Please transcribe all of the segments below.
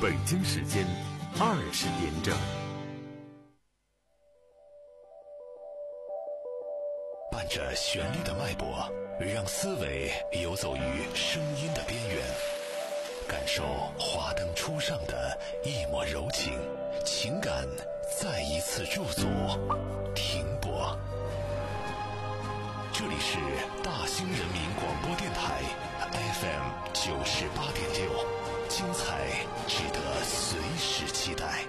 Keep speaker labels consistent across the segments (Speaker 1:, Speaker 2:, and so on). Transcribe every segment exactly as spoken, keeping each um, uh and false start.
Speaker 1: 北京时间二十点整。
Speaker 2: 伴着旋律的脉搏，让思维游走于声音的边缘，感受华灯初上的一抹柔情，情感再一次驻足停泊。这里是大兴人民广播电台 F M 九十八点六，精彩值得随时期待。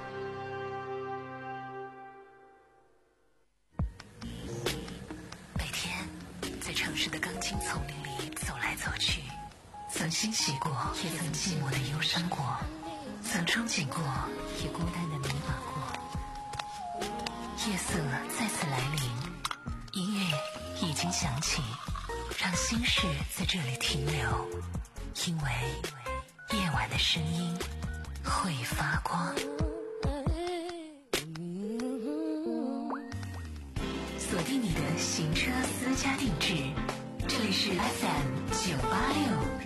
Speaker 3: 每天在城市的钢筋丛林里走来走去，曾欣喜过，也曾寂寞的忧伤过，曾憧憬过，也孤单的迷茫过。夜色再次来临，音乐已经响起，让心事在这里停留，因为夜晚的声音会发光。锁定你的行车私家定制，这里是 F M 九八六。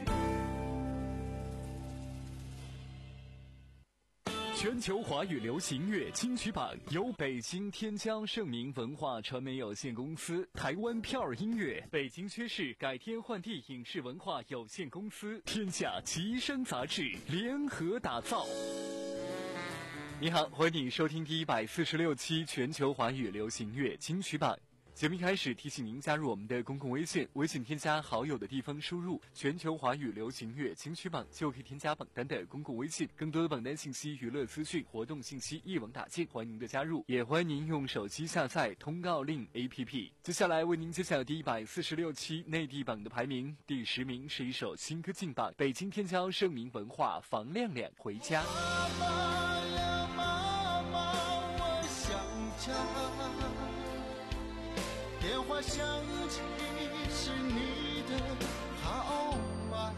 Speaker 4: 全球华语流行乐金曲榜由北京天骄盛名文化传媒有限公司、台湾票儿音乐、北京薛氏改天换地影视文化有限公司、天下吉声杂志联合打造。你好，欢迎你收听第一百四十六期全球华语流行乐金曲榜。节目一开始提醒您加入我们的公共微信，微信添加好友的地方输入全球华语流行乐金曲榜，就可以添加榜单的公共微信，更多的榜单信息、娱乐资讯、活动信息一网打尽，欢迎您的加入，也欢迎您用手机下载通告令 A P P。 接下来为您揭晓第一百四十六期内地榜的排名，第十名是一首新歌劲榜，北京天骄盛名文化房亮亮回家。
Speaker 5: 妈妈呀妈妈，我想家，电话响起是你的号码，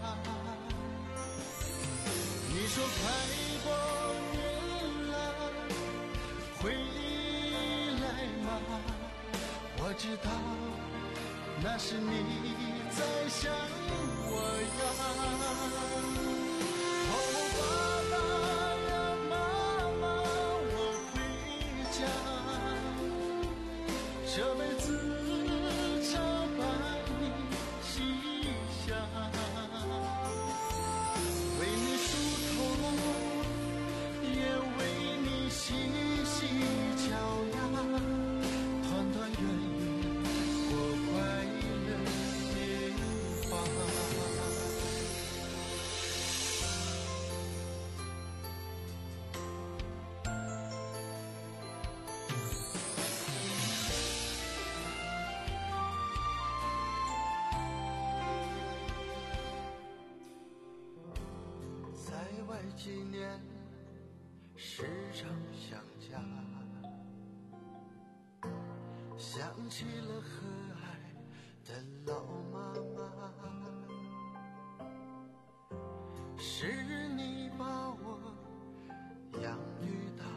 Speaker 5: 你说快过年了回来吗？我知道那是你在想我呀。哦，爸爸呀妈妈，我回家，这辈子细细脚丫，团团圆圆过快乐年华。在外几年时常想家，想起了和蔼的老妈妈，是你把我养育大，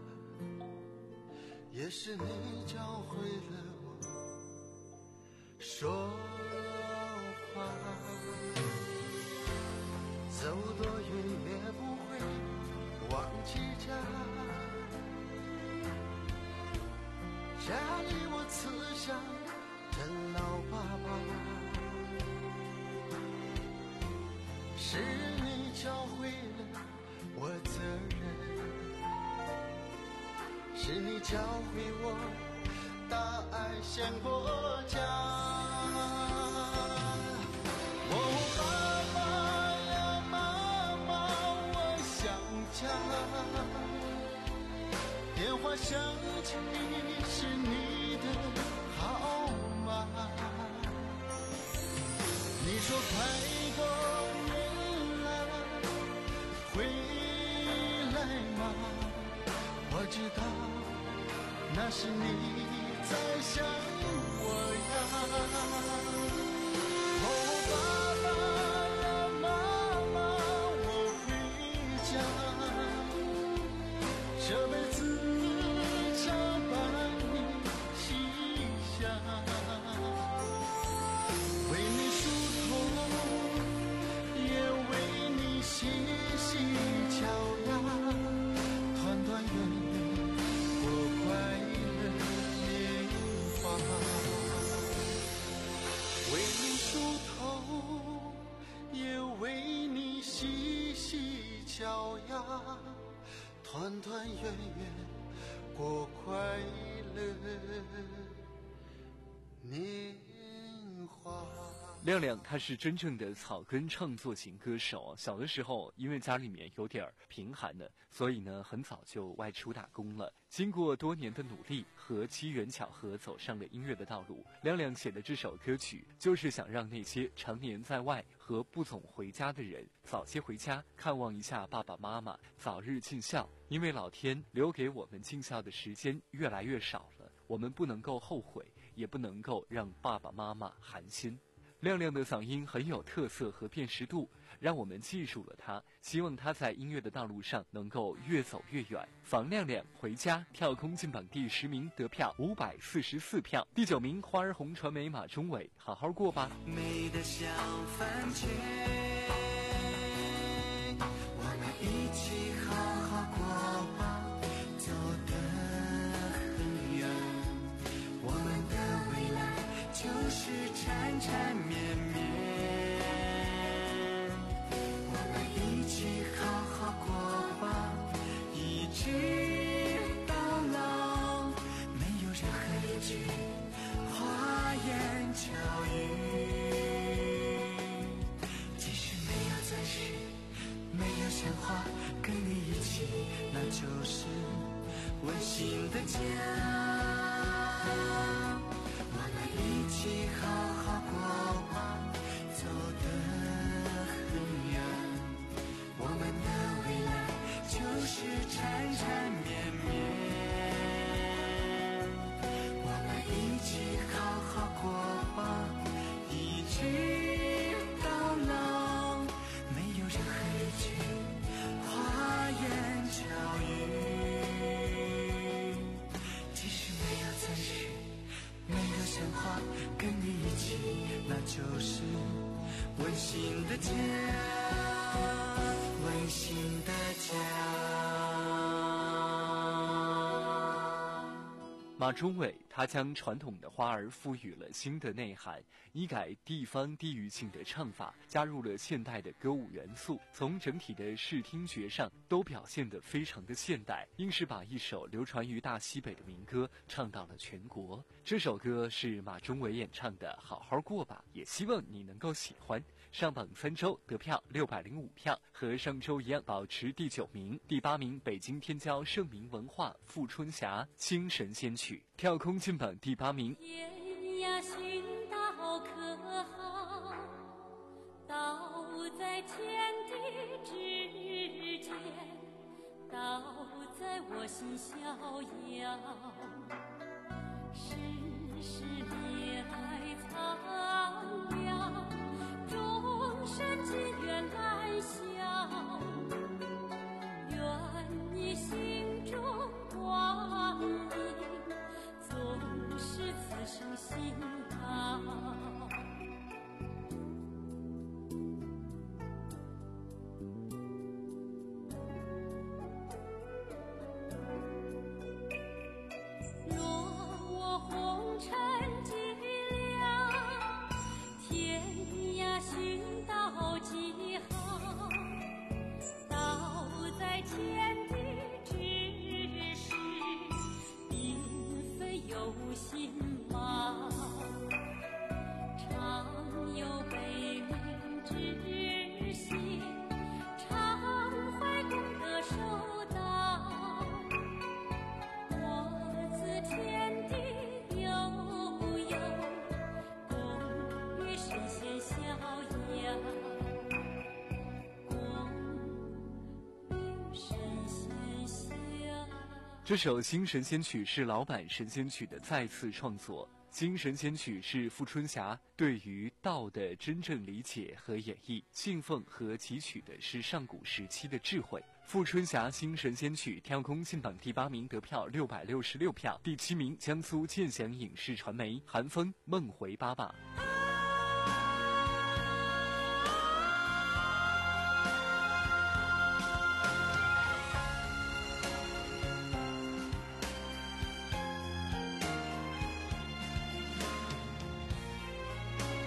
Speaker 5: 也是你教会了我说话，走多远也不会忘记家，家里我慈祥的老爸爸，是你教会了我责任，是你教会我大爱先国家。哦，爸爸呀妈妈，我想家，电话响起是你的号码，你说快过年了回来吗？我知道那是你在想我呀。哦，爸爸呀妈妈，我回家，这辈子常伴你西下，为你梳头，也为你细细脚丫， 小呀，团团圆圆过快乐年华。
Speaker 4: 亮亮他是真正的草根唱作型歌手，小的时候因为家里面有点贫寒的，所以呢很早就外出打工了。经过多年的努力和机缘巧合走上了音乐的道路，亮亮写的这首歌曲就是想让那些常年在外和不总回家的人早些回家看望一下爸爸妈妈，早日尽孝。因为老天留给我们尽孝的时间越来越少了，我们不能够后悔，也不能够让爸爸妈妈寒心。亮亮的嗓音很有特色和辨识度，让我们记住了他，希望他在音乐的道路上能够越走越远。房亮亮回家跳空进榜第十名，得票五百四十四票。第九名花儿红传媒马中伟，好好过吧。
Speaker 5: 美得像番茄，我们一起好好过吧，走得很远，我们的未来就是缠缠绵绵，我们一起好好过吧，一直到老，没有任何一句花言巧语，即使没有钻石，没有鲜花，跟你一起，那就是温馨的家。我们一起好好过吧，走得很远，我们的未来就是缠缠绵绵，我们一起好好过吧，一直到老，没有任何一句花言巧语，即使没有钻石，没有鲜花，跟你一起，那就是温馨的家，温馨的家。
Speaker 4: 马中伟他将传统的花儿赋予了新的内涵，一改地方地域性的唱法，加入了现代的歌舞元素，从整体的视听觉上都表现得非常的现代，硬是把一首流传于大西北的民歌唱到了全国。这首歌是马中伟演唱的《好好过吧》，也希望你能够喜欢。上榜三周得票六百零五票，和上周一样保持第九名。第八名北京天骄盛名文化《富春霞》精神仙曲，跳空进榜第八名。
Speaker 6: 天涯寻道可好，道在天地之间，道在我心逍遥。世事孽来苍凉，众生皆缘来消，愿你心中光明，总是此生辛劳。若我红尘尽了，天涯寻道几好，道在天地之时，并非有心貌。常有悲悯之心，常怀功德受道。我自天地悠悠，共与神仙逍遥，共与神仙逍遥。
Speaker 4: 这首《新神仙曲》是老版神仙曲的再次创作。新神仙曲是富春霞对于道的真正理解和演绎，信奉和汲取的是上古时期的智慧。富春霞新神仙曲跳空进榜第八名，得票六百六十六票。第七名江苏建祥影视传媒韩风梦回爸爸。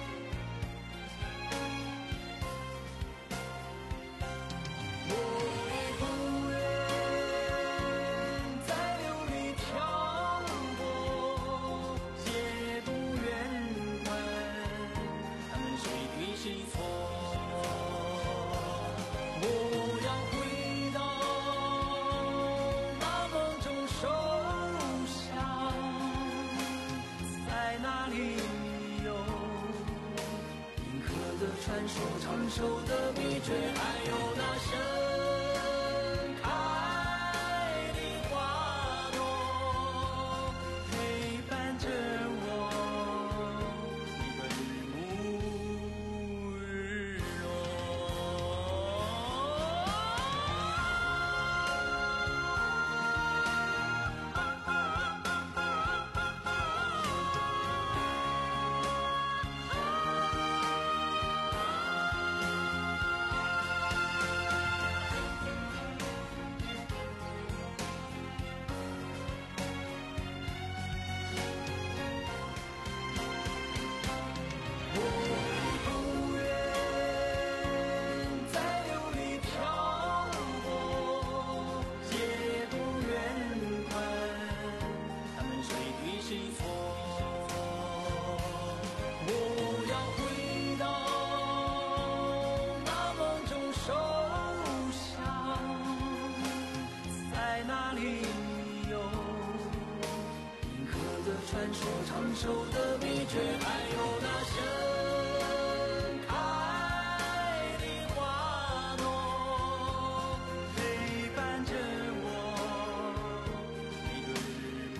Speaker 5: 我传说长寿的秘诀，还有那盛开的花朵，陪伴着我一个日暮日落。传说长寿的秘诀，还有那盛开的花朵，陪伴着我一个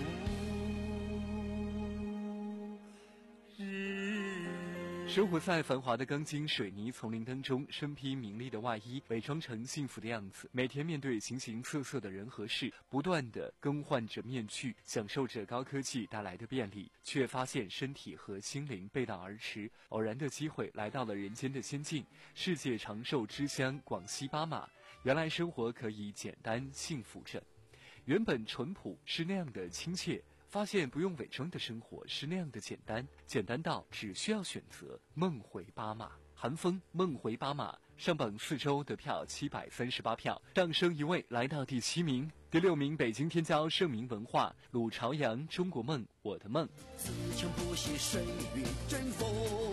Speaker 5: 日暮日。
Speaker 4: 生活在繁华的钢筋水泥丛林当中，身披名利的外衣，伪装成幸福的样子，每天面对形形色色的人和事，不断地更换着面具，享受着高科技带来的便利，却发现身体和心灵背道而驰。偶然的机会来到了人间的仙境，世界长寿之乡广西巴马，原来生活可以简单幸福着。原本淳朴是那样的亲切，发现不用伪装的生活是那样的简单，简单到只需要选择梦回巴马。韩风梦回巴马上榜四周得票七百三十八票，上升一位来到第七名。第六名北京天骄盛名文化鲁朝阳中国梦我的梦。
Speaker 7: 自强不息谁与争锋，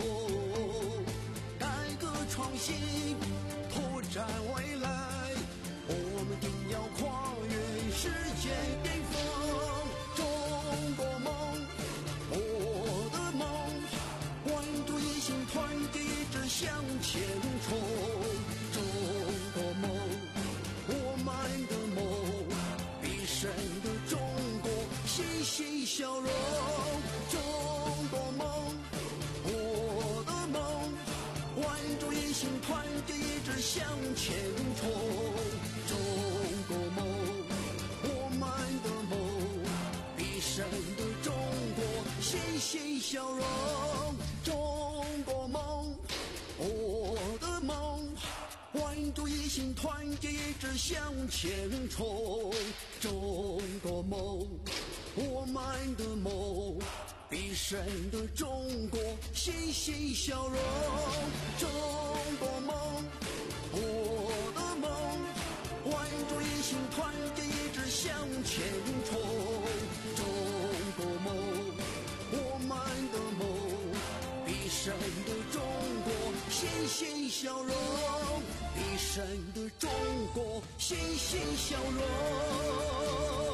Speaker 7: 改革创新拓展未来，我们定要跨越世界巅峰。中国梦我的梦，万众一心团结一致向前冲。中国梦我们的梦，必胜的中国欣欣向荣。中国梦我的梦，万众一心团结一致向前冲。中国梦我们的梦，必胜的中国欣欣向荣。中国梦我的梦，万众一心团结一致向前冲。中国梦我们的梦，必胜的中国欣欣向荣。中国梦我的梦，万众一心团结一致向前冲。中国梦我们的梦，必胜的中国欣欣向荣，必胜的中国欣欣向荣。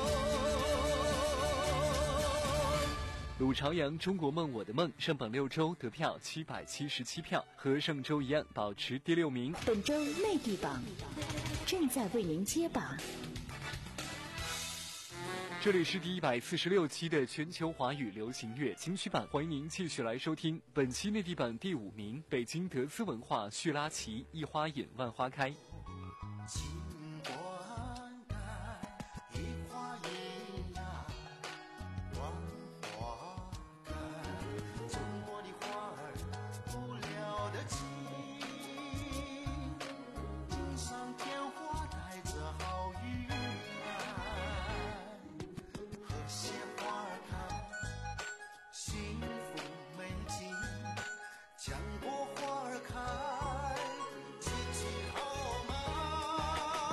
Speaker 4: 鲁朝阳中国梦我的梦上榜六周得票七百七十七票，和上周一样保持第六名。
Speaker 8: 本周内地榜正在为您揭榜。
Speaker 4: 这里是第一百四十六期的全球华语流行乐金曲榜，欢迎您继续来收听。本期内地榜第五名，北京德斯文化叙拉奇一花引万花开。
Speaker 5: 金冠盖，一花一呀，万花开。中国的花儿不了的情，锦上添花带着好运来。和谐花儿开，幸福美景，强国花儿开。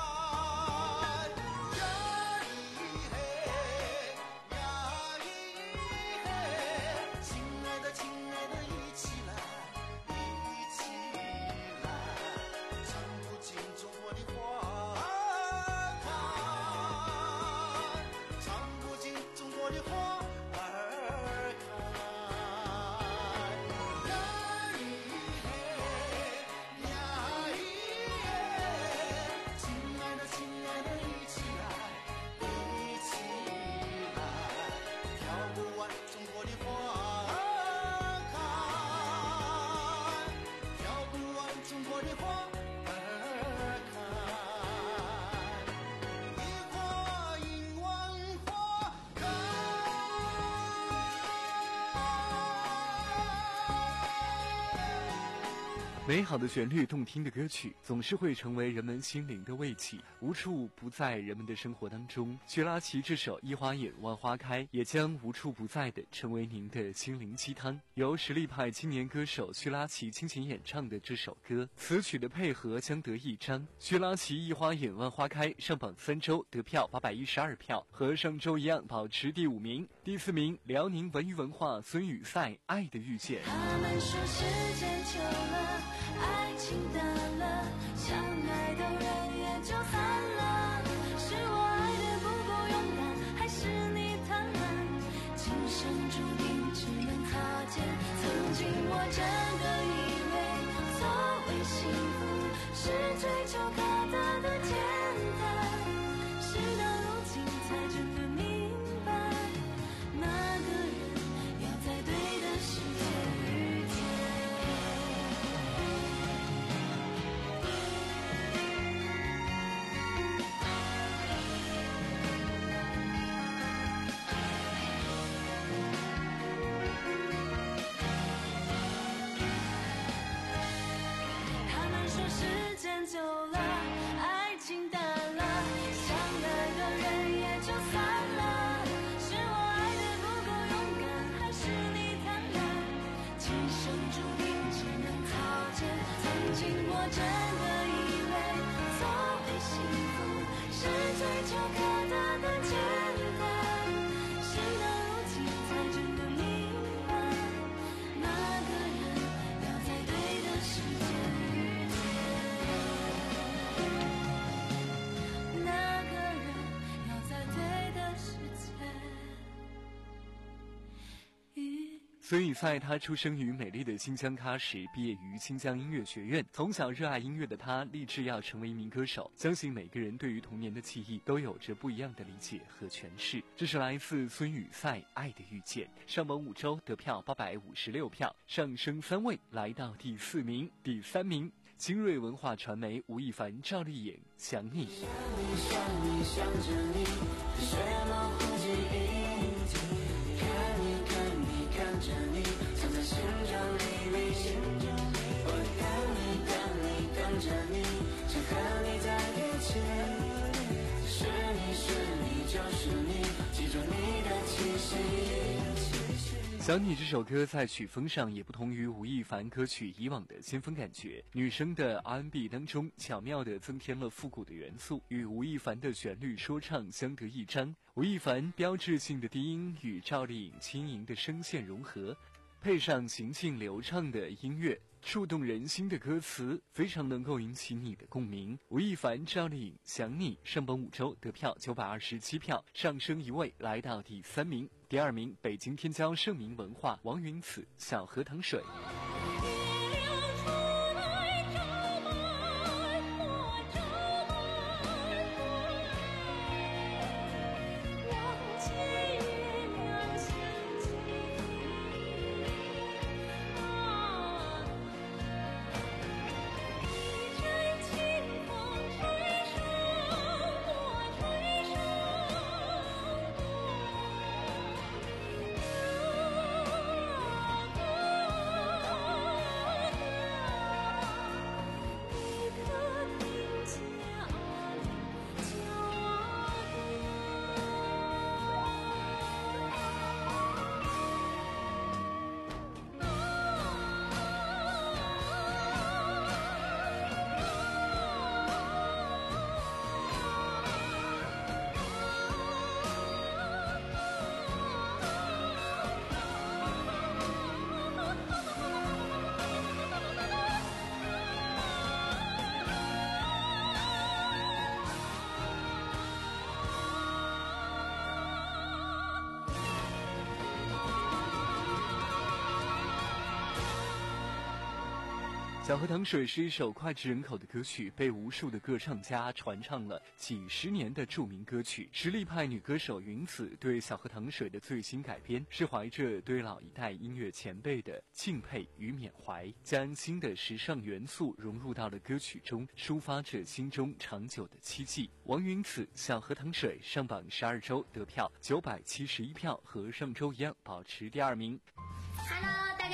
Speaker 4: 美好的旋律，动听的歌曲，总是会成为人们心灵的慰藉，无处不在人们的生活当中。薛拉奇这首《一花眼万花开》也将无处不在的成为您的心灵鸡汤。由实力派青年歌手薛拉奇倾情演唱的这首歌，词曲的配合相得益彰。薛拉奇《一花眼万花开》上榜三周，得票八百一十二票，和上周一样保持第五名。第四名，辽宁文娱文化孙雨赛《爱的遇见》。
Speaker 6: 他们说时间久了，爱情淡了，相爱的人也就散了。是我爱的不够勇敢，还是你贪婪？今生注定只能擦肩。曾经我真的以为，所谓幸福是追求可得的简单。事到如今才真的明白，那个人要在对的时间遇见。他们说时间久了，爱情淡了，相爱的人也就散了。是我爱的不够勇敢，还是你贪婪？今生注定只能擦肩。曾经我真的以为，所谓幸福是追求可得的简单。事到如今才真的明白，那个人要在对的时间遇见。那个人要在对的时间遇见。
Speaker 4: 孙雨赛他出生于美丽的新疆喀什，毕业于新疆音乐学院。从小热爱音乐的他，立志要成为一名歌手。相信每个人对于童年的记忆都有着不一样的理解和诠释。这是来自孙雨赛《爱的遇见》，上榜五周，得票八百五十六票，上升三位，来到第四名。第三名，精锐文化传媒吴亦凡、赵丽颖《想你》。
Speaker 5: 想你想你想着你，水模糊记忆，看你看你看着你，藏在心中秘密。我等你等你等着你，想和你在一起。是你是你就是你，记住你的气息。
Speaker 4: 想你这首歌在曲风上也不同于吴亦凡歌曲以往的先锋感觉，女生的 R and B 当中巧妙地增添了复古的元素，与吴亦凡的旋律说唱相得益彰。吴亦凡标志性的低音与赵丽颖轻盈的声线融合，配上行进流畅的音乐，触动人心的歌词，非常能够引起你的共鸣。吴亦凡、赵丽颖《想你》上榜五周，得票九百二十七票，上升一位，来到第三名。第二名，北京天骄盛名文化王云子《小河淌水》。小河淌水是一首脍炙人口的歌曲，被无数的歌唱家传唱了几十年的著名歌曲。实力派女歌手云子对小河淌水的最新改编，是怀着对老一代音乐前辈的敬佩与缅怀，将新的时尚元素融入到了歌曲中，抒发着心中长久的期冀。王云子《小河淌水》上榜十二周，得票九百七十一票，和上周一样保持第二名。
Speaker 9: Hello， 大家好，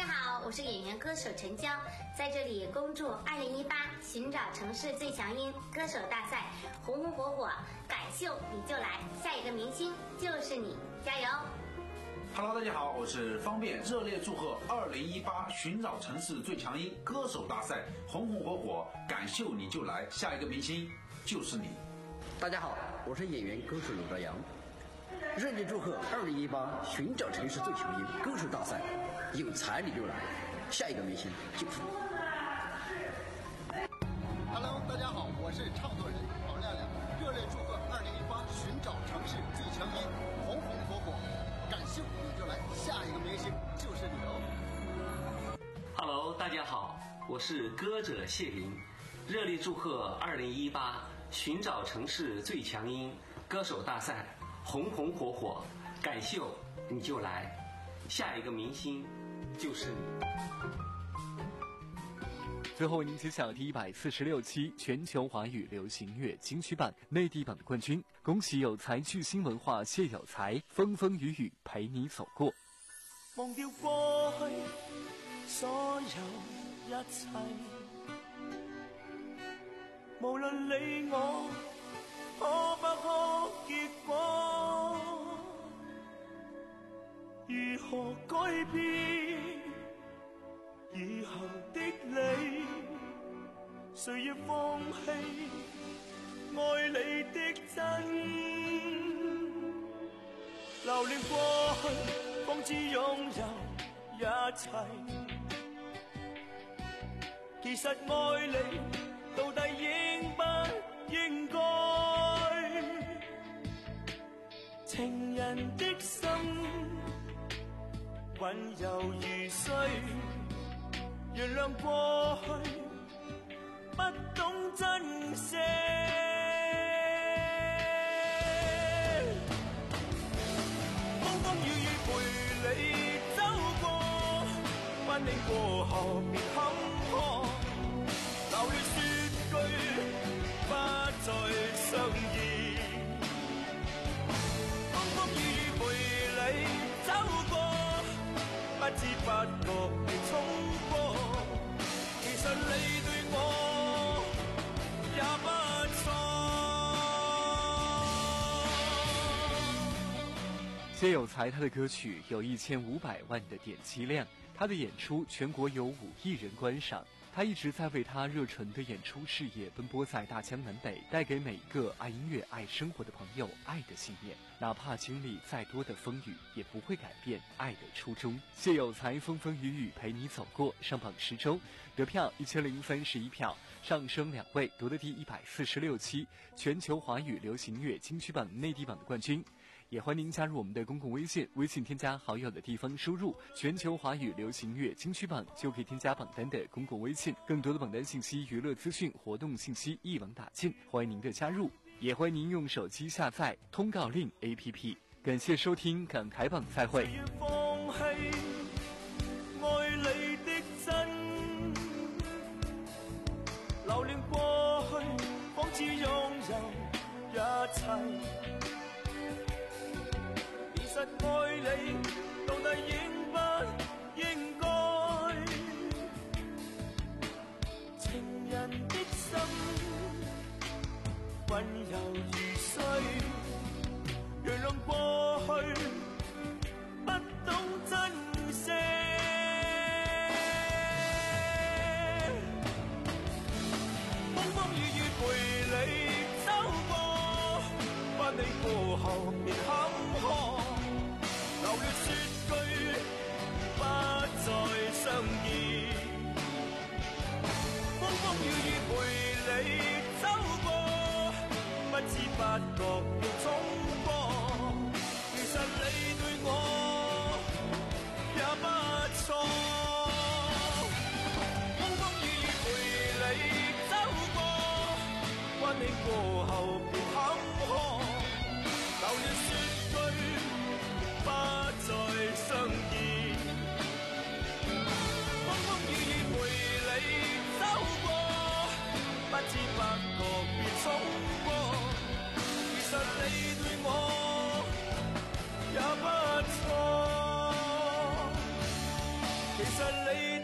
Speaker 9: 我是演员歌手陈娇，在这里恭祝二零一八寻找城市最强音歌手大赛红红火火，敢秀你就来，下一个明星就是你，加油！
Speaker 10: Hello， 大家好，我是方便，热烈祝贺二零一八寻找城市最强音歌手大赛红红火火，敢秀你就来，下一个明星就是你。
Speaker 11: 大家好，我是演员歌手刘朝阳，热烈祝贺二零一八寻找城市最强音歌手大赛，有才你就来，下一个明星就是你。
Speaker 12: Hello， 大家好，我是唱作人王亮亮，热烈祝贺二零一八寻找城市最强音红红火火，敢秀你就来，下一个明星就是你哦。
Speaker 13: Hello， 大家好，我是歌者谢林，热烈祝贺二零一八寻找城市最强音歌手大赛红红火火，敢秀你就来，下一个明星就是你。
Speaker 4: 最后为您揭晓第一百四十六期全球华语流行乐金曲榜内地榜的冠军，恭喜有才巨星文化谢有才，风风雨雨陪你走过。
Speaker 5: 忘掉過去所有一切，無論你我可不可結果，如何改變以後的你，誰要放棄愛你的真，留戀過去方知擁有一切，其實愛你到底應不應該，情人的心溫柔如水，原諒過去不懂珍惜，風風雨雨陪你走過，分離過後別坎坷，流淚說句不再相依，風風雨雨陪你走過，不知不覺地衝過，其實你對我也不錯。
Speaker 4: 谢有才他的歌曲有一千五百万的点击量，他的演出全国有五亿人观赏。他一直在为他热忱的演出事业奔波在大江南北，带给每一个爱音乐、爱生活的朋友爱的信念。哪怕经历再多的风雨，也不会改变爱的初衷。谢有才风风雨雨陪你走过，上榜十周，得票一千零三十一票，上升两位，夺得第一百四十六期全球华语流行乐金曲榜内地榜的冠军。也欢迎您加入我们的公共微信，微信添加好友的地方输入全球华语流行乐金曲榜，就可以添加榜单的公共微信，更多的榜单信息、娱乐资讯、活动信息一网打尽，欢迎您的加入。也欢迎您用手机下载通告令 A P P。 感谢收听港台榜，再会。
Speaker 5: 放棄愛你的真，留戀過去方知擁有一切，其實愛你到底應不應該，情人的心溫柔如水，原諒過去不懂珍惜，風風雨雨陪你走過，分離過後別坎坷，流淚說句不再相依，風風雨雨陪你走過，不知不覺要衝過，其實你對我也不錯，風風雨雨陪你走過，關你過後別坎坷，流淚說句不再相依，風風雨雨陪你走過，不知不覺別衝過，其實你對我也不錯，其實你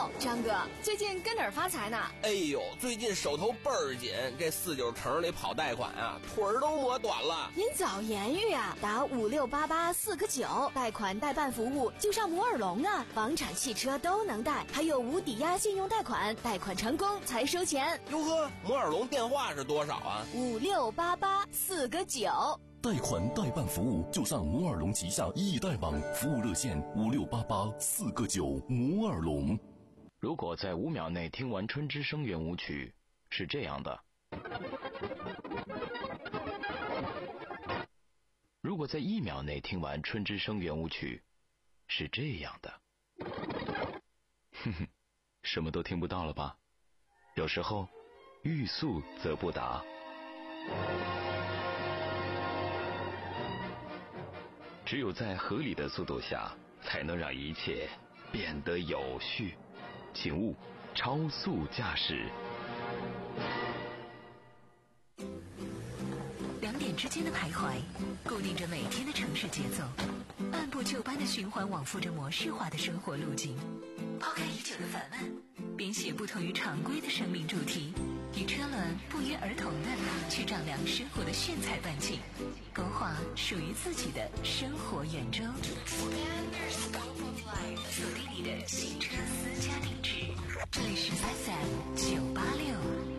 Speaker 14: 哟，张哥，最近跟哪儿发财呢？
Speaker 15: 哎呦，最近手头倍儿紧，这四九城里跑贷款啊，腿儿都磨短了。
Speaker 14: 您早言语啊，打五六八八四个九，贷款代办服务就上摩尔龙啊，房产、汽车都能贷，还有无抵押信用贷款，贷款成功才收钱。
Speaker 15: 哟呵，摩尔龙电话是多少啊？
Speaker 14: 五六八八四个九。
Speaker 2: 贷款代办服务就上摩尔龙旗下易贷网，服务热线五六八八四个九。摩尔龙。
Speaker 16: 如果在五秒内听完《春之声》圆舞曲，是这样的；如果在一秒内听完《春之声》圆舞曲，是这样的。哼哼，什么都听不到了吧？有时候，欲速则不达。只有在合理的速度下，才能让一切变得有序。请勿超速驾驶。
Speaker 3: 两点之间的徘徊，固定着每天的城市节奏，按部就班的循环往复着模式化的生活路径。抛开已久的烦闷，编写不同于常规的生命主题，与车轮不约而同的去丈量生活的炫彩半径，勾画属于自己的生活圆周。锁定你的新车私家定制，这里是 F M 九八六。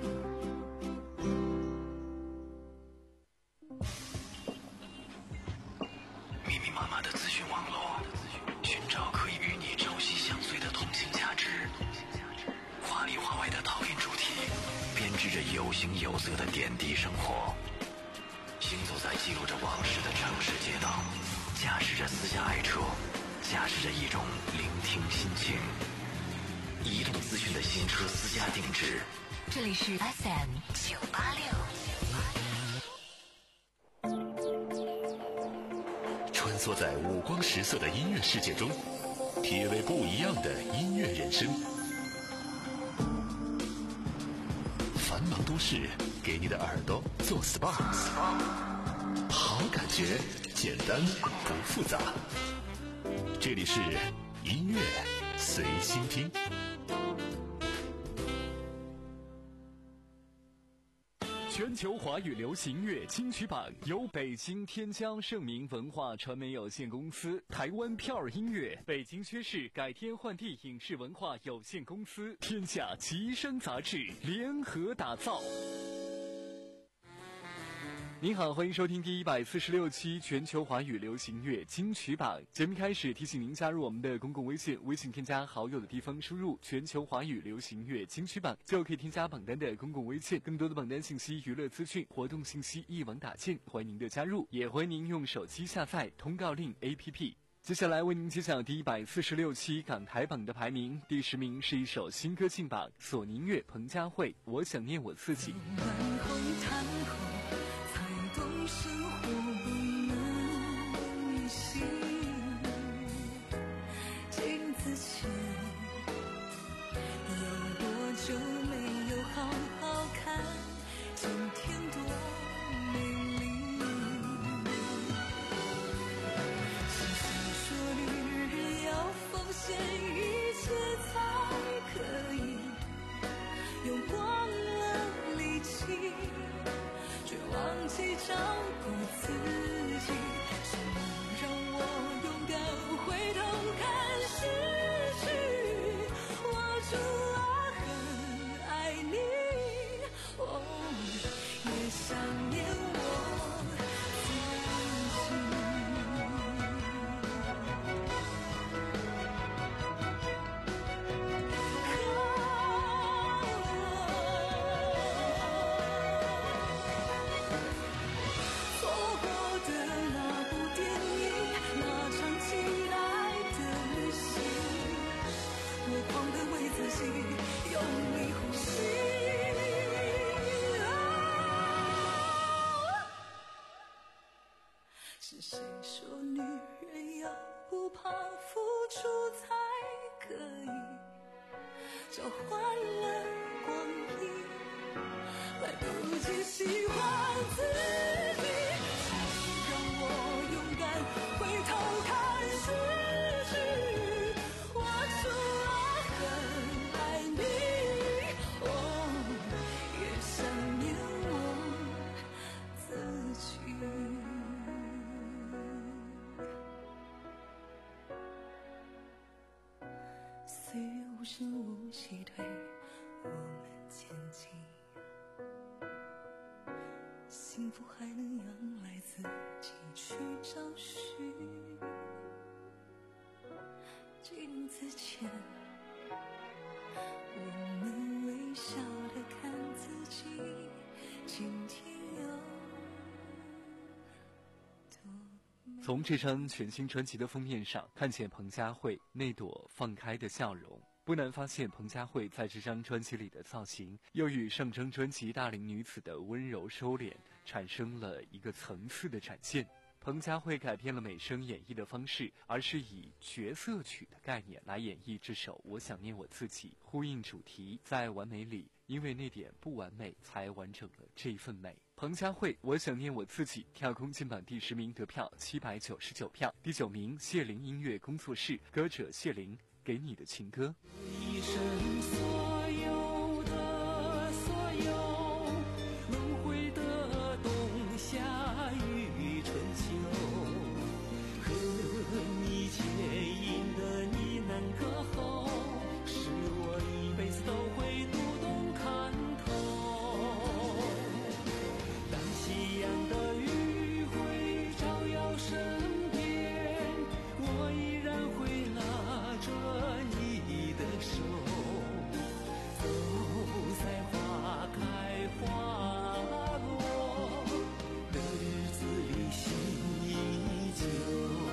Speaker 2: 密密麻麻的资讯网络，寻找可以与你朝夕相随的通信价值。华里华外的讨论主题，编织着有形有色的点滴生活。行走在记录着往事的城市街道，驾驶着私家爱车，驾驶着一种聆听心情。移动资讯的新车私家定制，
Speaker 3: 这里是 F M 九八六。
Speaker 2: 穿梭在五光十色的音乐世界中，体味不一样的音乐人生。繁忙都市，给你的耳朵做 S P A， 好感觉，简单不复杂。这里是音乐随心听。
Speaker 4: 全球华语流行乐金曲榜由北京天江盛明文化传媒有限公司、台湾票儿音乐、北京薛氏改天换地影视文化有限公司、天下吉声杂志联合打造。您好，欢迎收听第一百四十六期全球华语流行乐金曲榜。节目开始，提醒您加入我们的公共微信，微信添加好友的地方输入全球华语流行乐金曲榜，就可以添加榜单的公共微信。更多的榜单信息、娱乐资讯、活动信息一网打尽，欢迎您的加入，也欢迎您用手机下载通告令 A P P。接下来为您揭晓第一百四十六期港台榜的排名，第十名是一首新歌进榜，索尼乐彭佳慧《我想念我自己》。
Speaker 6: 生活不能一心，镜子前有多久没有好好看今天多美丽。先生说女人要奉献一切才可以，用光了力气却忘记照顾自己，什么让我勇敢回头看失去？我除了很爱你，哦，也想念我自己。是谁说女人要不怕付出才可以交换了光阴，来不及喜欢自己，让我勇敢回头看失去。我除了很
Speaker 5: 声无息对我们前进。幸福还能仰赖自己去找寻，几年之前我们微笑地看自己，今天有
Speaker 4: 从这张全新专辑的封面上看见彭佳慧那朵放开的笑容，不难发现彭佳慧在这张专辑里的造型又与上张专辑大龄女子的温柔收敛产生了一个层次的展现。彭佳慧改变了美声演绎的方式，而是以角色曲的概念来演绎这首《我想念我自己》，呼应主题，在完美里，因为那点不完美才完整了这一份美。彭佳慧《我想念我自己》跳空进榜第十名，得票七百九十九票。第九名，谢玲音乐工作室，歌者谢玲，给你的情歌。
Speaker 5: 一生所有的所有，轮回的冬夏与春秋，和你牵引的你难隔后，是我一辈子都会读懂看透。当夕阳的余晖照耀身边，我依然会拉着你的手，走在花开花落的日子里，心依旧。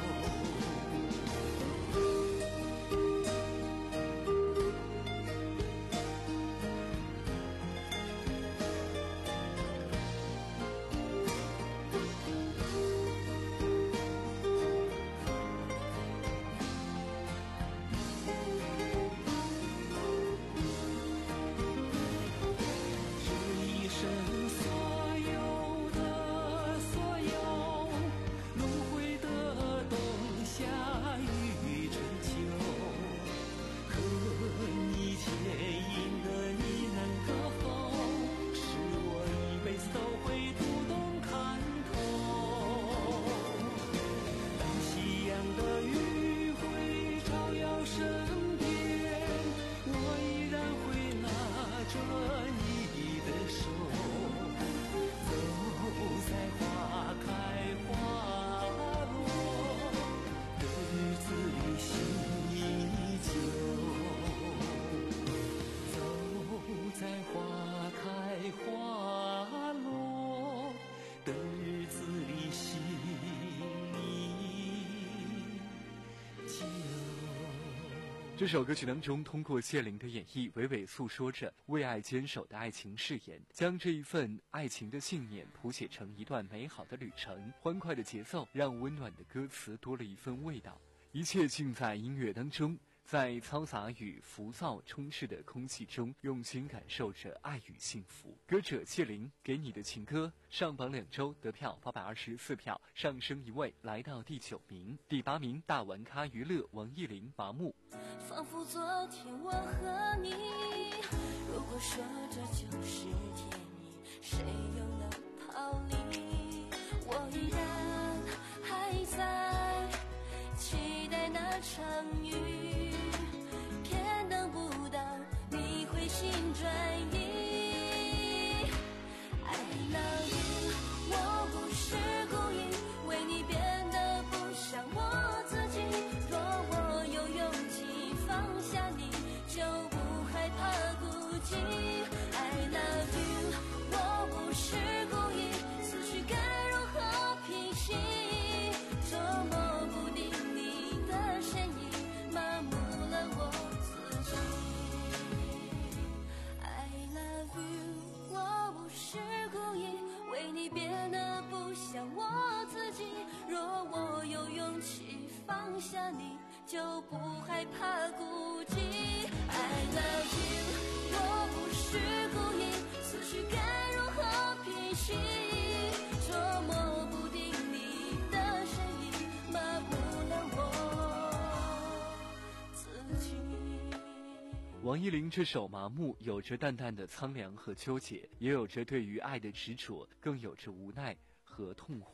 Speaker 4: 这首歌曲当中，通过谢玲的演绎，娓娓诉说着为爱坚守的爱情誓言，将这一份爱情的信念谱写成一段美好的旅程。欢快的节奏让温暖的歌词多了一份味道，一切尽在音乐当中。在嘈杂与浮躁充斥的空气中，用心感受着爱与幸福。歌者谢玲给你的情歌上榜两周，得票八百二十四票，上升一位来到第九名。第八名，大玩咖娱乐王艺林麻木。
Speaker 6: 仿佛昨天我和你，如果说这就是天意，谁又能逃离？我依然还在期待那场雨，偏等不到你回心转意。I love you， 我不是故意为你变得不像我自己，若我有勇气放下你，就不害怕孤寂。I love you， 我不是故意，思绪该如何平息，捉摸不定你的身影，麻木了我自己。I love you， 我不是故意为你变得不像我自己，若我有勇气放下你，就不害怕孤寂。I love you， 我不是故意，思绪该如何平息，捉摸不定你的身影，麻木了我自己。
Speaker 4: 王艺林这首《麻木》有着淡淡的苍凉和纠结，也有着对于爱的执着，更有着无奈和痛悔。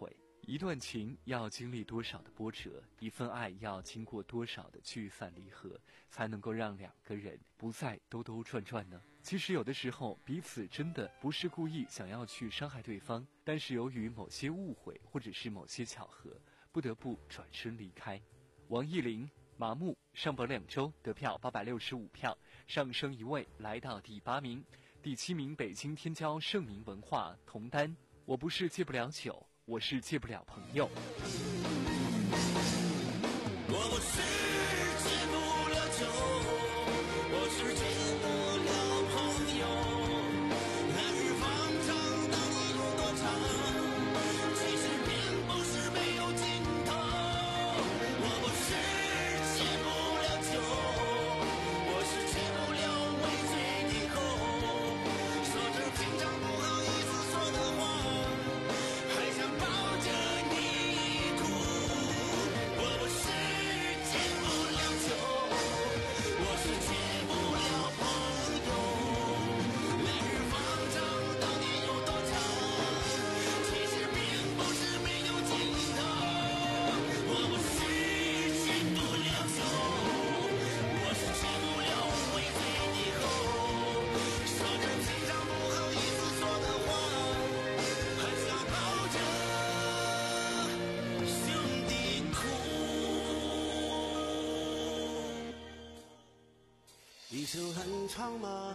Speaker 4: 一段情要经历多少的波折，一份爱要经过多少的聚散离合，才能够让两个人不再兜兜转转呢？其实有的时候彼此真的不是故意想要去伤害对方，但是由于某些误会或者是某些巧合，不得不转身离开。王艺林麻木上榜两周得票八百六十五票，上升一位来到第八名。第七名北京天骄盛名文化童丹，我不是戒不了酒，我是戒不了朋友。
Speaker 5: 我不是戒不了酒，我是戒不了朋友。来日方长，到底有多长？其实并不是没有尽头。我不是戒不了酒，我是戒不了微醉以后，说着平常不好意思说的话，还想抱着你哭。我不是戒不了酒，我是戒不了朋友。来日方长，到底有多长？其实并不是没有尽头。我不是戒不了酒，我是戒不了微醉以后，说着平常不好意思说的话，还想抱着兄弟哭。一生很长吗？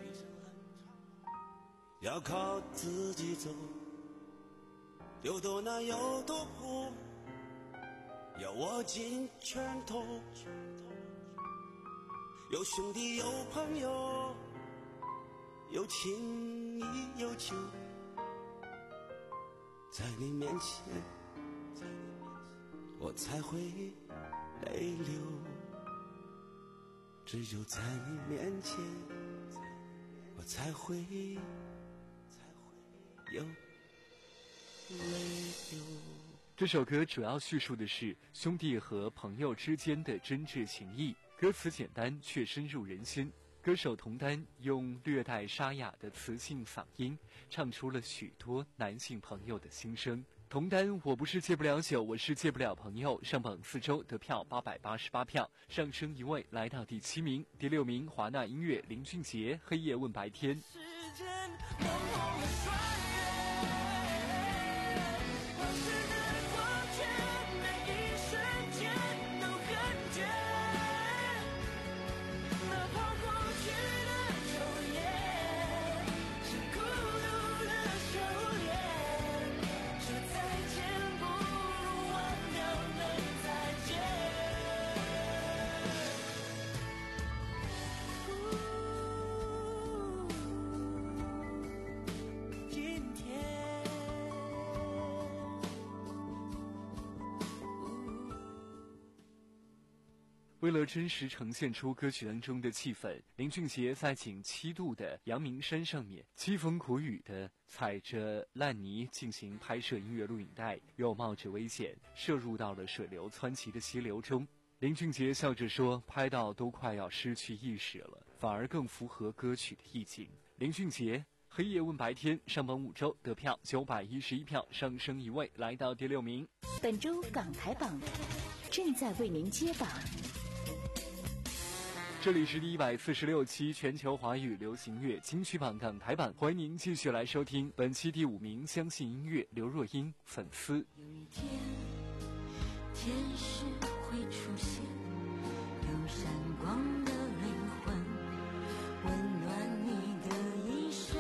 Speaker 5: 要靠自己走，有多难有多苦，要握紧拳头。有兄弟有朋友，有情谊有酒，在你面前我才会泪流，只有在你面前我才会有泪流。
Speaker 4: 这首歌主要叙述的是兄弟和朋友之间的真挚情谊，歌词简单却深入人心。歌手童丹用略带沙哑的磁性嗓音，唱出了许多男性朋友的心声。童丹我不是戒不了酒，我是戒不了朋友，上榜四周得票八百八十八票，上升一位来到第七名。第六名华纳音乐林俊杰黑夜问白天。
Speaker 5: 时间蒙红了双眼，往事的光圈，每一瞬间都很甜。哪怕过去的昼夜是孤独的修炼，说再见不如忘掉没再见。今天
Speaker 4: 为了真实呈现出歌曲当中的气氛，林俊杰在仅七度的阳明山上面凄风苦雨的踩着烂泥进行拍摄音乐录影带，又冒着危险涉入到了水流湍急的溪流中。林俊杰笑着说，拍到都快要失去意识了，反而更符合歌曲的意境。林俊杰黑夜问白天上榜五周得票九百一十一票，上升一位来到第六名。
Speaker 8: 本周港台榜正在为您揭榜。
Speaker 4: 这里是第一百四十六期全球华语流行乐金曲榜港台榜，欢迎您继续来收听本期第五名相信音乐刘若英粉丝。
Speaker 6: 有一天天使会出现，有闪光的灵魂温暖你的一生，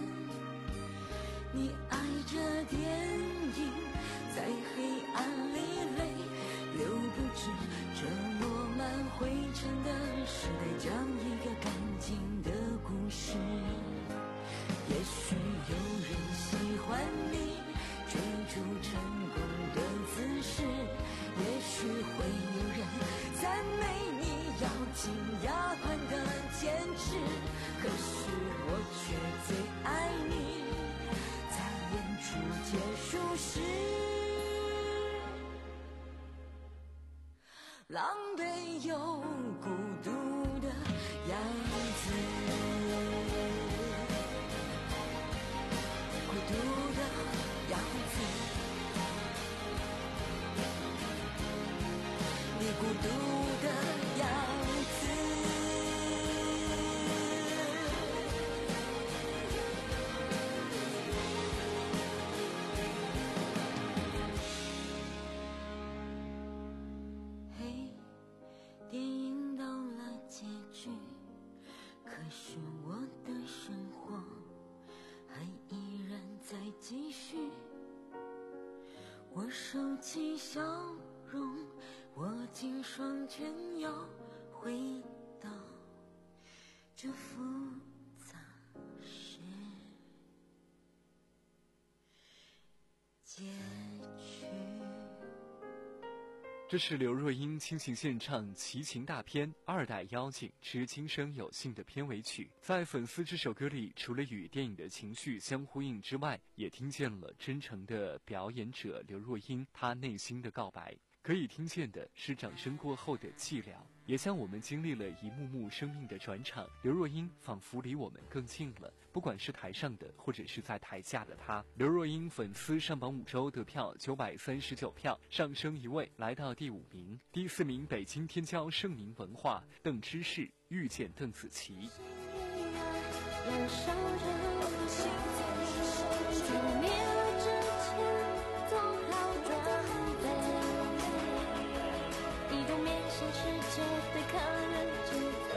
Speaker 6: 你爱着电影，在黑暗里泪流不止，这落满灰尘的时代，讲一个干净的故事。也许有人喜欢你追逐成功的姿势，也许会有人赞美你咬紧牙关的坚持，可是我却最爱你，在演出结束时狼狈又孤独的样子，孤独的样子。 许我的生活还依然在继续，我收起笑容，握紧双拳，要回到这复杂是结局。
Speaker 4: 这是刘若英倾情献唱齐秦大片二代妖精之今生有幸的片尾曲。在粉丝这首歌里，除了与电影的情绪相呼应之外，也听见了真诚的表演者刘若英她内心的告白。可以听见的是掌声过后的寂寥，也像我们经历了一幕幕生命的转场，刘若英仿佛离我们更近了。不管是台上的或者是在台下的她，刘若英粉丝上榜五周得票九百三十九票，上升一位来到第五名。第四名北京天骄盛名文化邓芝士遇见邓紫棋。
Speaker 6: 燃烧着心在熄灭了之前做好准备，一种面向世界对抗人之痛，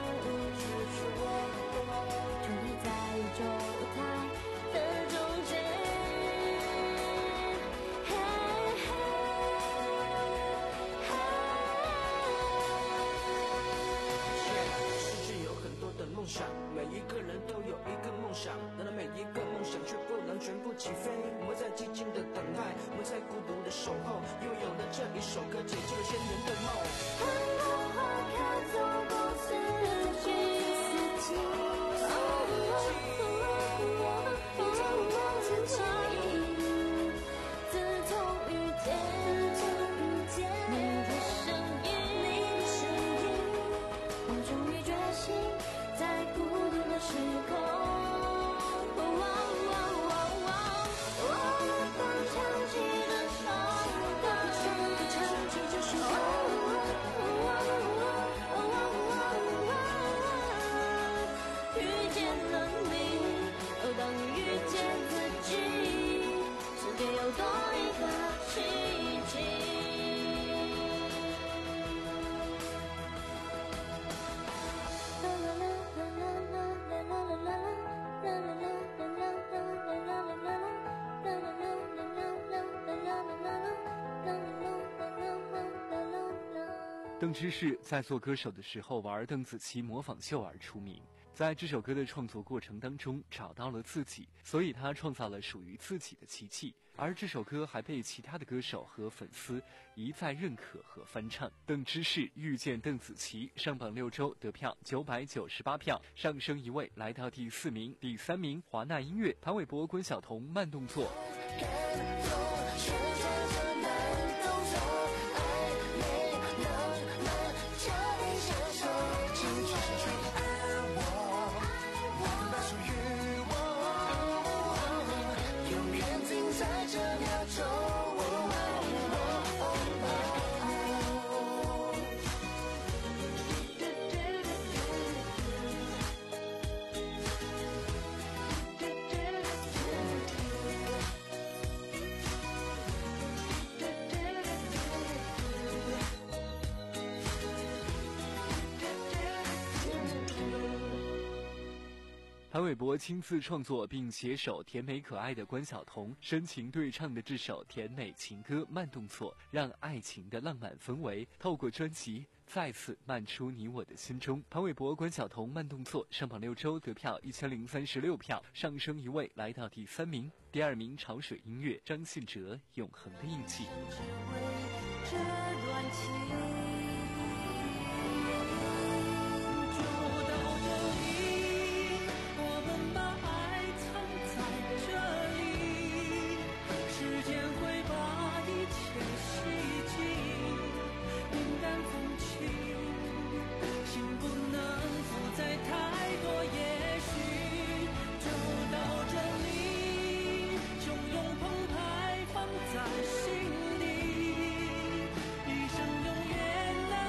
Speaker 6: 就你在宙台的中间，
Speaker 5: 世界有很多的梦想，每一个人都有一个梦想，然而每一个梦想却不能全部起飞。我们在寂静的等待，我们在孤独的守候，因为有了这一首歌，解救了千年的梦。
Speaker 6: 看到花开走过四季，四季，哦哦自从遇见你的声音，我终于觉醒在孤独的时空。
Speaker 4: 邓芝士在做歌手的时候玩邓紫棋模仿秀而出名，在这首歌的创作过程当中找到了自己，所以他创造了属于自己的奇迹。而这首歌还被其他的歌手和粉丝一再认可和翻唱。邓芝士遇见邓紫棋上榜六周得票九百九十八票，上升一位来到第四名。第三名华纳音乐潘玮柏关晓彤慢动作。潘玮柏亲自创作并携手甜美可爱的关晓彤深情对唱的这首甜美情歌慢动作，让爱情的浪漫氛围透过专辑再次漫出你我的心中。潘玮柏关晓彤慢动作上榜六周得票一千零三十六票，上升一位来到第三名。第二名潮水音乐张信哲永恒的印记。
Speaker 6: 这段情心里，一生永远难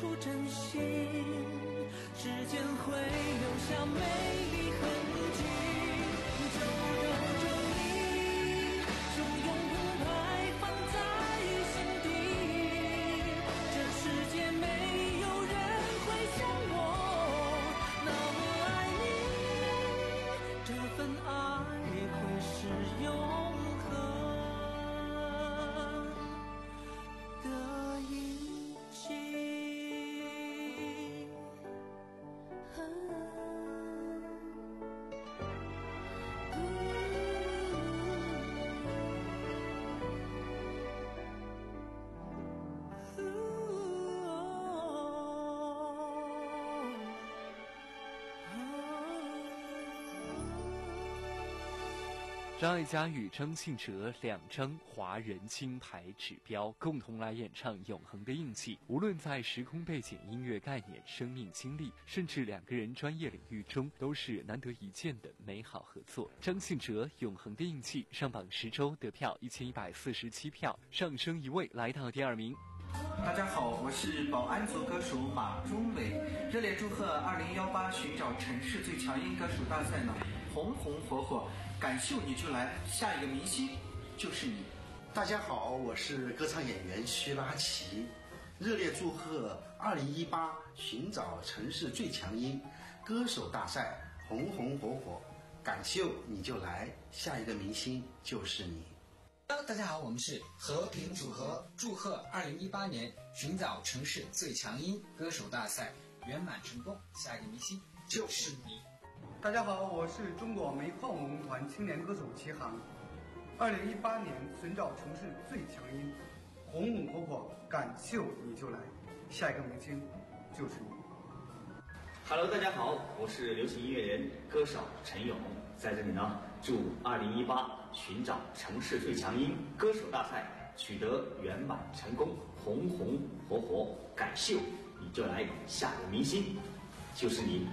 Speaker 5: 出真心，指尖会留下美丽痕迹。就由这里，就永不排放在心底。这世界没有人会像我那么爱你，这份爱会是永恒的印记。
Speaker 4: 张艾嘉与张信哲两张华人金牌指标共同来演唱《永恒的印记》，无论在时空背景、音乐概念、生命经历，甚至两个人专业领域中，都是难得一见的美好合作。张信哲《永恒的印记》上榜十周，得票一千一百四十七票，上升一位来到第二名。
Speaker 17: 大家好，我是保安族歌手马中伟，热烈祝贺二零一八寻找城市最强音歌手大赛呢红红火火，感秀你就来，下一个明星就是你。
Speaker 18: 大家好，我是歌唱演员徐拉奇，热烈祝贺二零一八寻找城市最强音歌手大赛红红火火，感秀你就来，下一个明星就是你。
Speaker 19: 大家好，我们是和平组合，祝贺二零一八年寻找城市最强音歌手大赛圆满成功，下一个明星就是你。
Speaker 20: 大家好，我是中国煤矿文工团青年歌手齐航。二零一八年寻找城市最强音，红红火火，感秀你就来，下一个明星就是你。
Speaker 21: Hello， 大家好，我是流行音乐人、歌手陈勇，在这里呢，祝二零一八寻找城市最强音歌手大赛取得圆满成功，红红火火，感秀你就来，下一个明星就是你。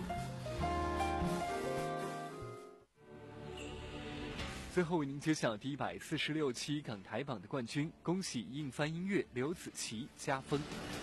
Speaker 4: 最后为您揭晓第一百四十六期港台榜的冠军，恭喜硬翻音乐刘子琪加分。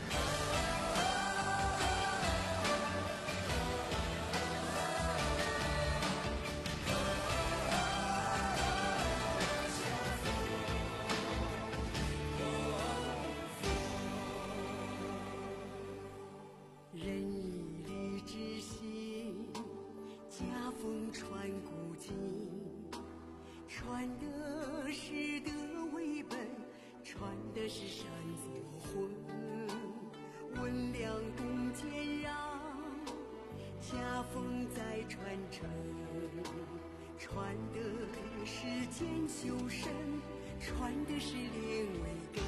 Speaker 5: 人一粒之心，夹风穿古今，传的是德为本，传的是山作魂，温良恭俭让，家风在传承，传的是坚修身，传的是练为根。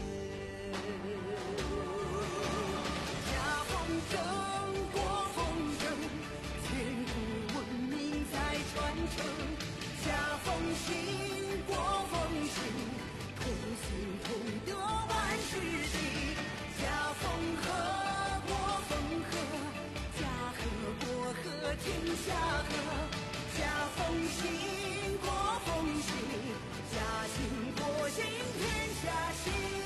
Speaker 5: 家风正，国风正，千古文明在传承。家风行，国风行，同心同德万事兴。家风和，国风和，家和国和天下和。家风行，国风行，家兴国兴天下兴。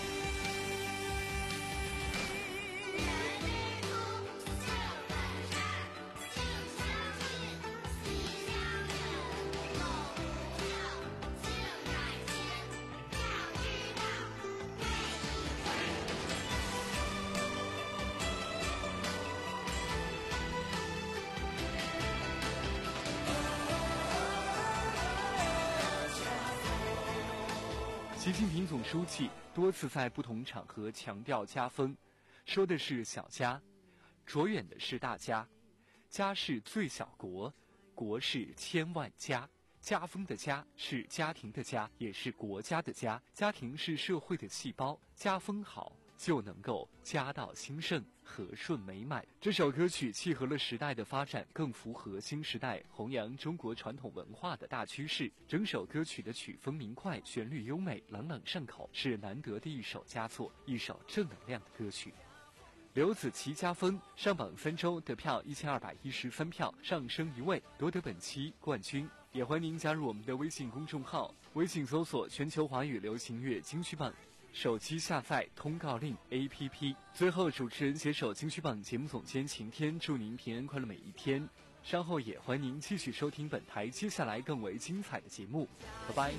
Speaker 4: 习近平总书记多次在不同场合强调家风，说的是小家，着眼的是大家。家是最小国，国是千万家。家风的家是家庭的家，也是国家的家。家庭是社会的细胞，家风好就能够家道兴盛，和顺美满。这首歌曲契合了时代的发展，更符合新时代弘扬中国传统文化的大趋势。整首歌曲的曲风明快，旋律优美，朗朗上口，是难得的一首佳作，一首正能量的歌曲。刘子琪加分，上榜三周，得票一千二百一十三票，上升一位，夺得本期冠军。也欢迎您加入我们的微信公众号，微信搜索全球华语流行乐金曲榜， 手机下载通告令 A P P。最后，主持人携手金曲榜节目总监晴天，祝您平安快乐每一天。稍后也欢迎您继续收听本台接下来更为精彩的节目，拜拜。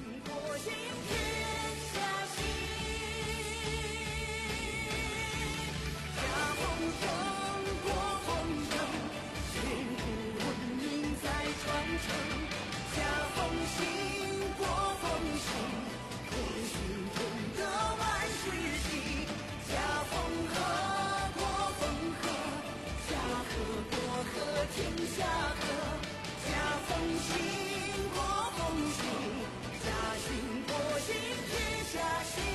Speaker 5: 天下客，驾风行过风行，驾行过行天下行，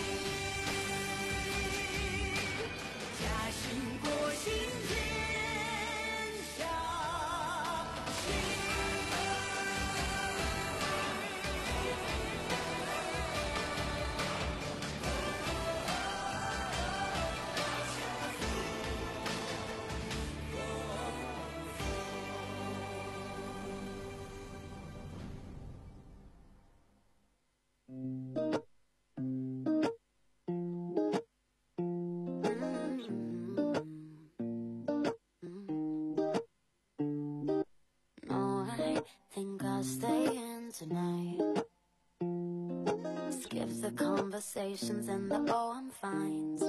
Speaker 5: 驾行过行天下行。Tonight skips the conversations and the oh I'm fines.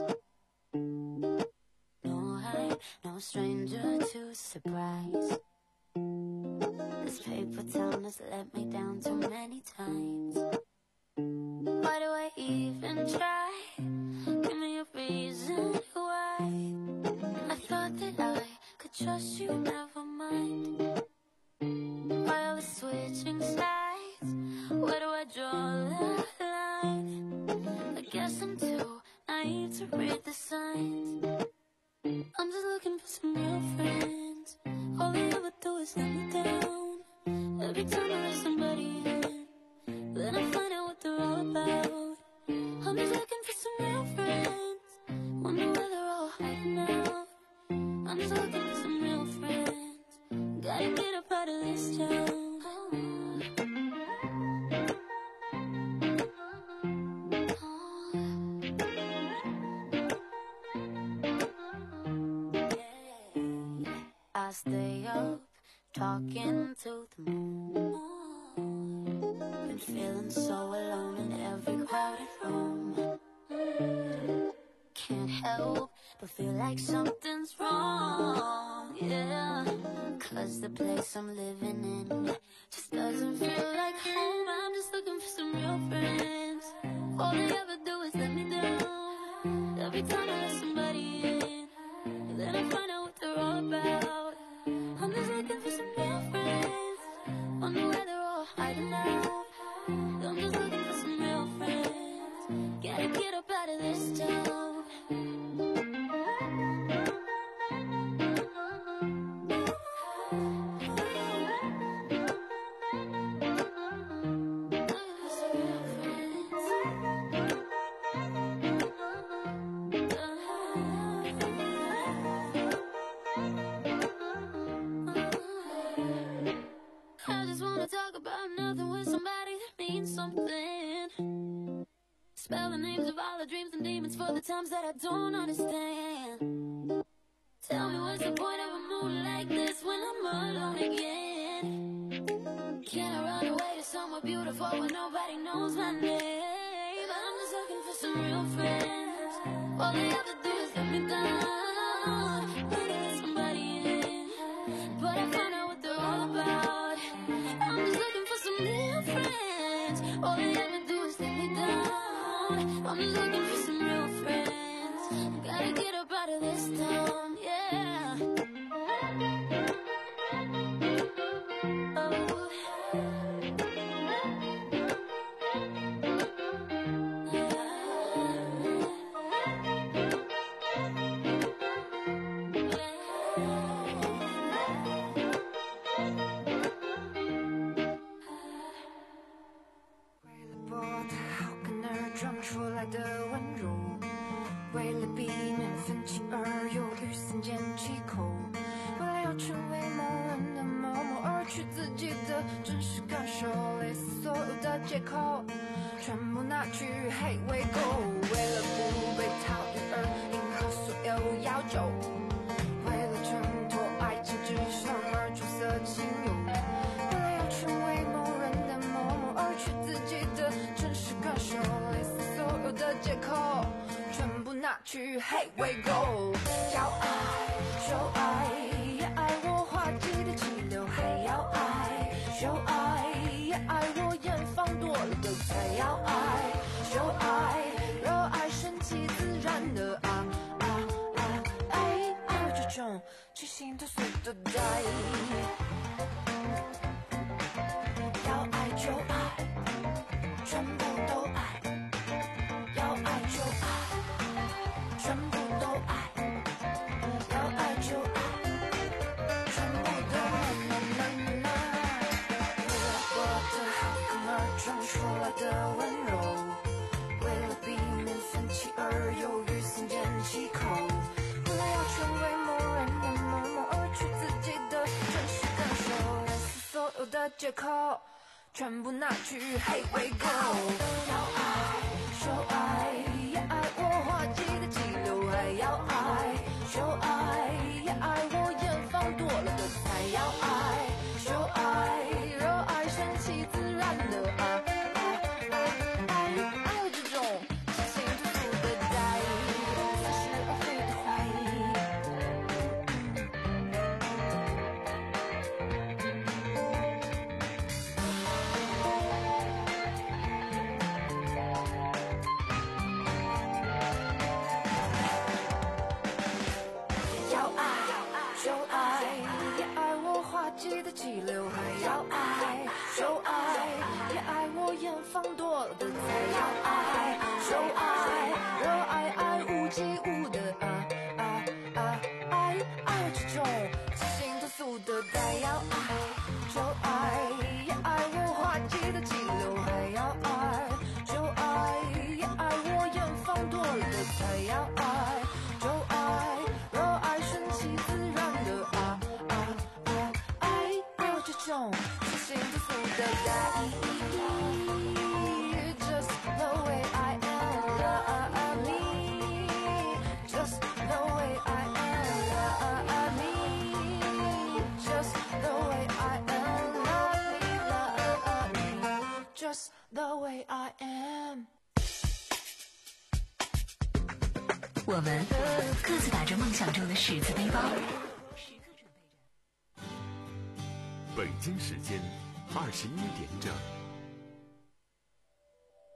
Speaker 5: No, I'm no stranger to surprise. This paper town has let me down too many times. Why do I even try? Give me a reason why. I thought that I could trust you, never mind. While we're switching sides, where do I draw the line? I guess I'm too naive to read the signs. I'm just looking for some real friends. All they ever do is let me down. Every time I let somebody in, then I find out what they're all about. I'm just looking for some real friends. Wonder where they're all hiding out. I'm just looking for some real friends. Gotta get up out of this town. I stay up, talking to the moon. Been feeling so alone in every crowded room. Can't help but feel like something's wrong, yeah. Cause the place I'm living in just doesn't feel like home. I'm just looking for some real friends. All they ever do is let me down. Every time I let somebody in, then I find out what they're all about. I'm just looking for some real friends. Wonder where they're all hiding out. I'm just looking for some real friends. Gotta get up out of this town. I just wanna talk about nothing with somebody that means something. Spell the names of all the dreams and demons for the times that I don't understand. Tell me what's the point of a moon like this when I'm alone again? Can I run away to somewhere beautiful where nobody knows my name? I'm just looking for some real friends. All they ever do is let me down. When I let somebody in, but I find out what they're all about. I'm just looking for some real friends. All they ever do is let me down. I'm just looking for some real friends. Gotta get up out of this town, yeah. Oh.
Speaker 1: 拿去黑喂狗，为了不被讨厌而迎合所有要求，为了挣脱爱情之上而出色情友，为了要成为某人的某某而去自己的真实感受，类似所有的借口全部拿去黑喂狗，要爱就爱，也爱我滑稽的气流，还要爱就爱，也爱我远方多了的才要爱就爱，热爱顺其自然的啊啊啊爱，爱这种清新脱俗的爱，要爱就爱，全部都爱，要爱就爱，全部都爱，要爱就爱，全部都爱。为了过得好看而装出来的温柔，为了避免分歧而犹豫三缄其口，为了要成为某人的某某而去自己的真实感受，类似所有的借口全部拿去黑喂狗，要爱就爱，也爱我滑稽的激流，还要爱就爱，也爱我远方多了的才要爱就爱，热爱顺其自然的啊啊啊爱，爱这种清新脱俗的爱，似是而非的怀疑。要爱就爱，也爱我滑稽的激流，还要爱就爱，也爱我远方多了的才要爱就爱，热爱爱无际无的啊啊啊爱，爱这种清新脱俗的爱，要爱就爱，也爱我滑稽的激流，还要爱就爱，也爱我远方多了的才要爱就爱，热爱顺其自然的啊啊啊爱，爱这种清新脱俗的爱。Just the way I am, love me. Just the way I am, love me. Just the way I am, love me, love me. Just the way I am.
Speaker 3: 我们各自打着梦想中的十字背包。
Speaker 2: 北京时间二十一点整。